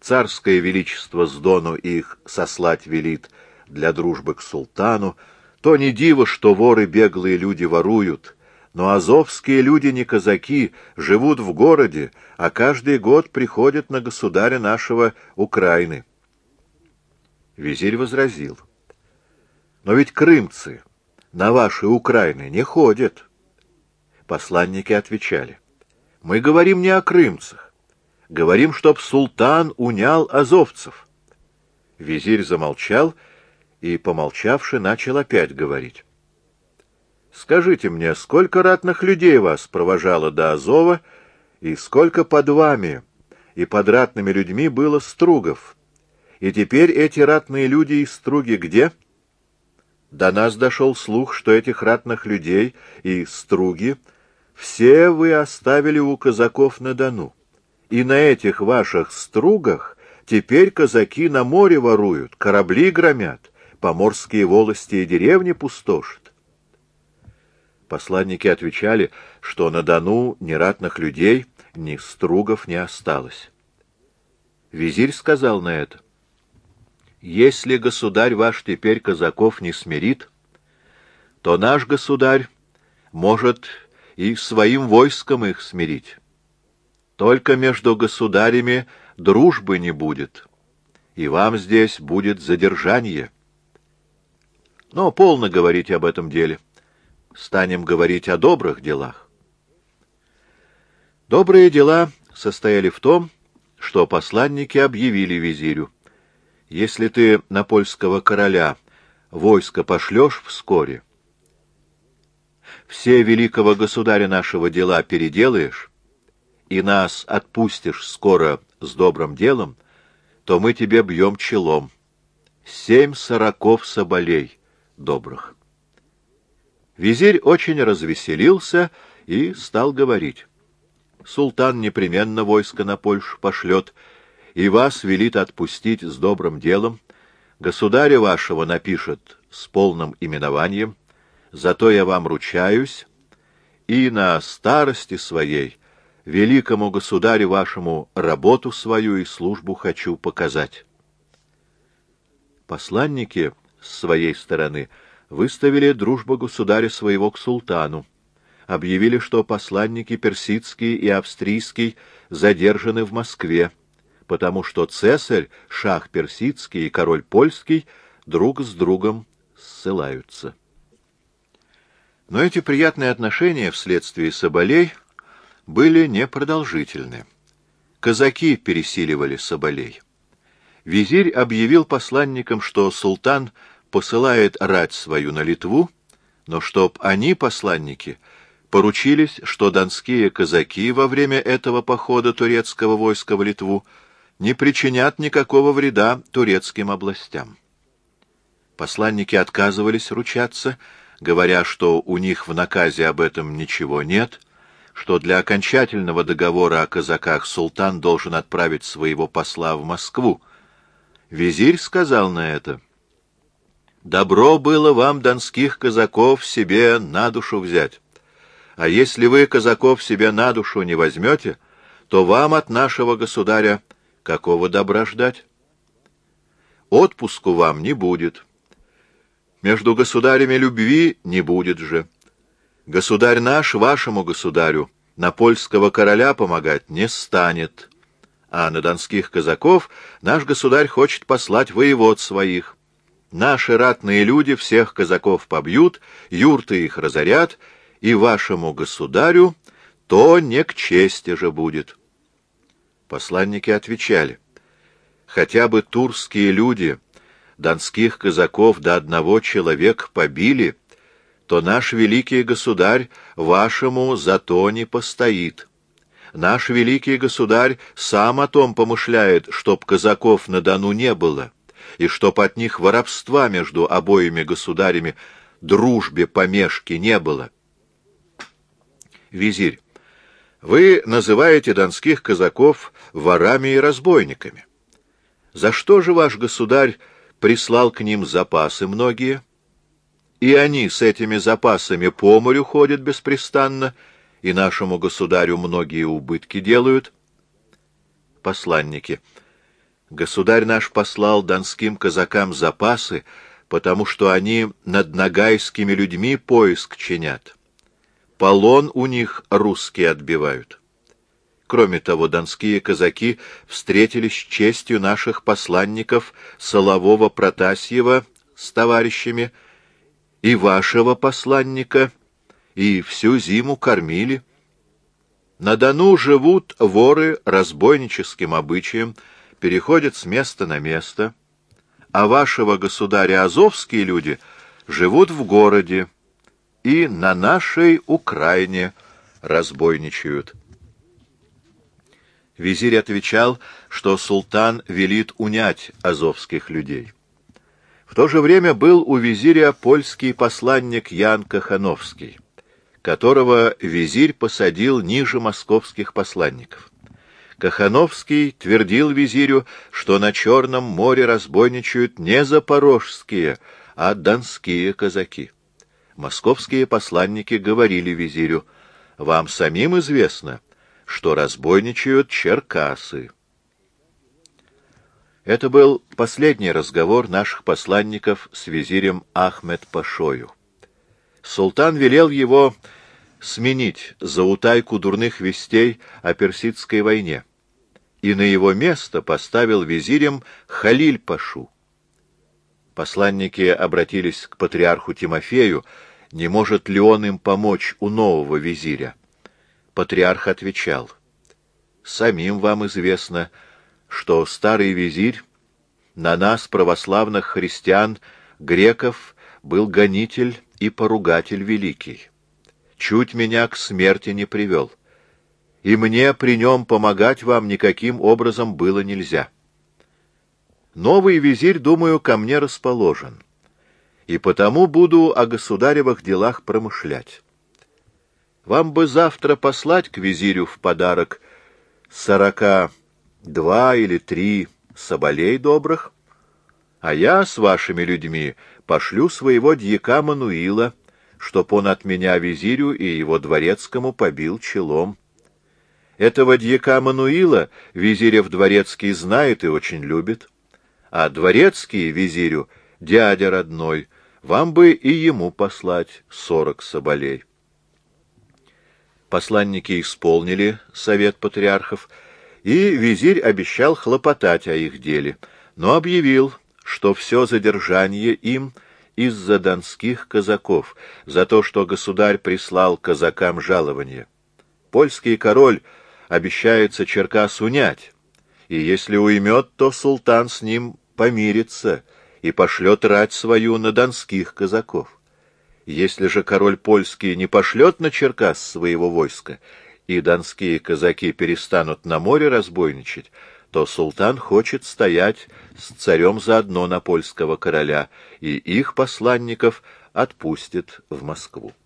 царское величество с Дону их сослать велит для дружбы к султану, то не диво, что воры беглые люди воруют, но азовские люди не казаки, живут в городе, а каждый год приходят на государя нашего Украины. Визирь возразил: но ведь крымцы на вашей Украины не ходят. Посланники отвечали: мы говорим не о крымцах, говорим, чтоб султан унял азовцев. Визирь замолчал и, помолчавши, начал опять говорить: скажите мне, сколько ратных людей вас провожало до Азова, и сколько под вами и под ратными людьми было стругов? И теперь эти ратные люди и струги где? До нас дошел слух, что этих ратных людей и струги все вы оставили у казаков на Дону, и на этих ваших стругах теперь казаки на море воруют, корабли громят, поморские волости и деревни пустошат. Посланники отвечали, что на Дону ни ратных людей, ни стругов не осталось. Визирь сказал на это: если государь ваш теперь казаков не смирит, то наш государь может и своим войском их смирить. Только между государями дружбы не будет, и вам здесь будет задержание. Но полно говорить об этом деле. Станем говорить о добрых делах. Добрые дела состояли в том, что посланники объявили визирю: если ты на польского короля войско пошлешь вскоре, все великого государя нашего дела переделаешь, и нас отпустишь скоро с добрым делом, то мы тебе бьем челом 7 сороков соболей добрых. Визирь очень развеселился и стал говорить: султан непременно войско на Польшу пошлет, и вас велит отпустить с добрым делом, государя вашего напишет с полным именованием, зато я вам ручаюсь, и на старости своей великому государю вашему работу свою и службу хочу показать. Посланники с своей стороны выставили дружбу государя своего к султану, объявили, что посланники персидский и австрийский задержаны в Москве, потому что цесарь, шах персидский и король польский друг с другом ссылаются. Но эти приятные отношения вследствие соболей были непродолжительны. Казаки пересиливали соболей. Визирь объявил посланникам, что султан посылает рать свою на Литву, но чтоб они, посланники, поручились, что донские казаки во время этого похода турецкого войска в Литву не причинят никакого вреда турецким областям. Посланники отказывались ручаться, говоря, что у них в наказе об этом ничего нет, что для окончательного договора о казаках султан должен отправить своего посла в Москву. Визирь сказал на это: «Добро было вам, донских казаков, себе на душу взять. А если вы казаков себе на душу не возьмете, то вам от нашего государя какого добра ждать? Отпуску вам не будет. Между государями любви не будет же. Государь наш вашему государю на польского короля помогать не станет, а на донских казаков наш государь хочет послать воевод своих. Наши ратные люди всех казаков побьют, юрты их разорят, и вашему государю то не к чести же будет». Посланники отвечали: «Хотя бы турские люди донских казаков до 1 человека побили, то наш великий государь вашему зато не постоит. Наш великий государь сам о том помышляет, чтоб казаков на Дону не было, и чтоб от них воровства между обоими государями дружбе помешки не было». Визирь: «Вы называете донских казаков ворами и разбойниками. За что же ваш государь прислал к ним запасы многие? И они с этими запасами по морю ходят беспрестанно, и нашему государю многие убытки делают». Посланники: Государь наш послал донским казакам запасы, потому что они над нагайскими людьми поиск чинят. Полон у них русские отбивают. Кроме того, донские казаки встретились с честью наших посланников Солового-Протасьева с товарищами и вашего посланника, и всю зиму кормили. На Дону живут воры разбойническим обычаем, переходят с места на место, а вашего государя азовские люди живут в городе и на нашей Украине разбойничают. Визирь отвечал, что султан велит унять азовских людей. В то же время был у визиря польский посланник Ян Кахановский, которого визирь посадил ниже московских посланников. Кахановский твердил визирю, что на Черном море разбойничают не запорожские, а донские казаки. Московские посланники говорили визирю: «Вам самим известно, что разбойничают черкасы». Это был последний разговор наших посланников с визирем Ахмед-пашою. Султан велел его сменить за утайку дурных вестей о персидской войне, и на его место поставил визирем Халиль-пашу. Посланники обратились к патриарху Тимофею, не может ли он им помочь у нового визиря. Патриарх отвечал: «Самим вам известно, что старый визирь на нас, православных христиан, греков, был гонитель и поругатель великий. Чуть меня к смерти не привел, и мне при нем помогать вам никаким образом было нельзя. Новый визирь, думаю, ко мне расположен, и потому буду о государевых делах промышлять. Вам бы завтра послать к визирю в подарок 42 или 3 соболей добрых, а я с вашими людьми пошлю своего дьяка Мануила, чтоб он от меня визирю и его дворецкому побил челом. Этого дьяка Мануила визирев дворецкий знает и очень любит, а дворецкий визирю дядя родной, вам бы и ему послать 40 соболей». Посланники исполнили совет патриархов, и визирь обещал хлопотать о их деле, но объявил, что все задержание им из-за донских казаков, за то, что государь прислал казакам жалование. Польский король обещается Черкас унять, и если уймет, то султан с ним помирится и пошлет рать свою на донских казаков. Если же король польский не пошлет на Черкас своего войска, и донские казаки перестанут на море разбойничать, то султан хочет стоять с царем заодно на польского короля, и их посланников отпустит в Москву.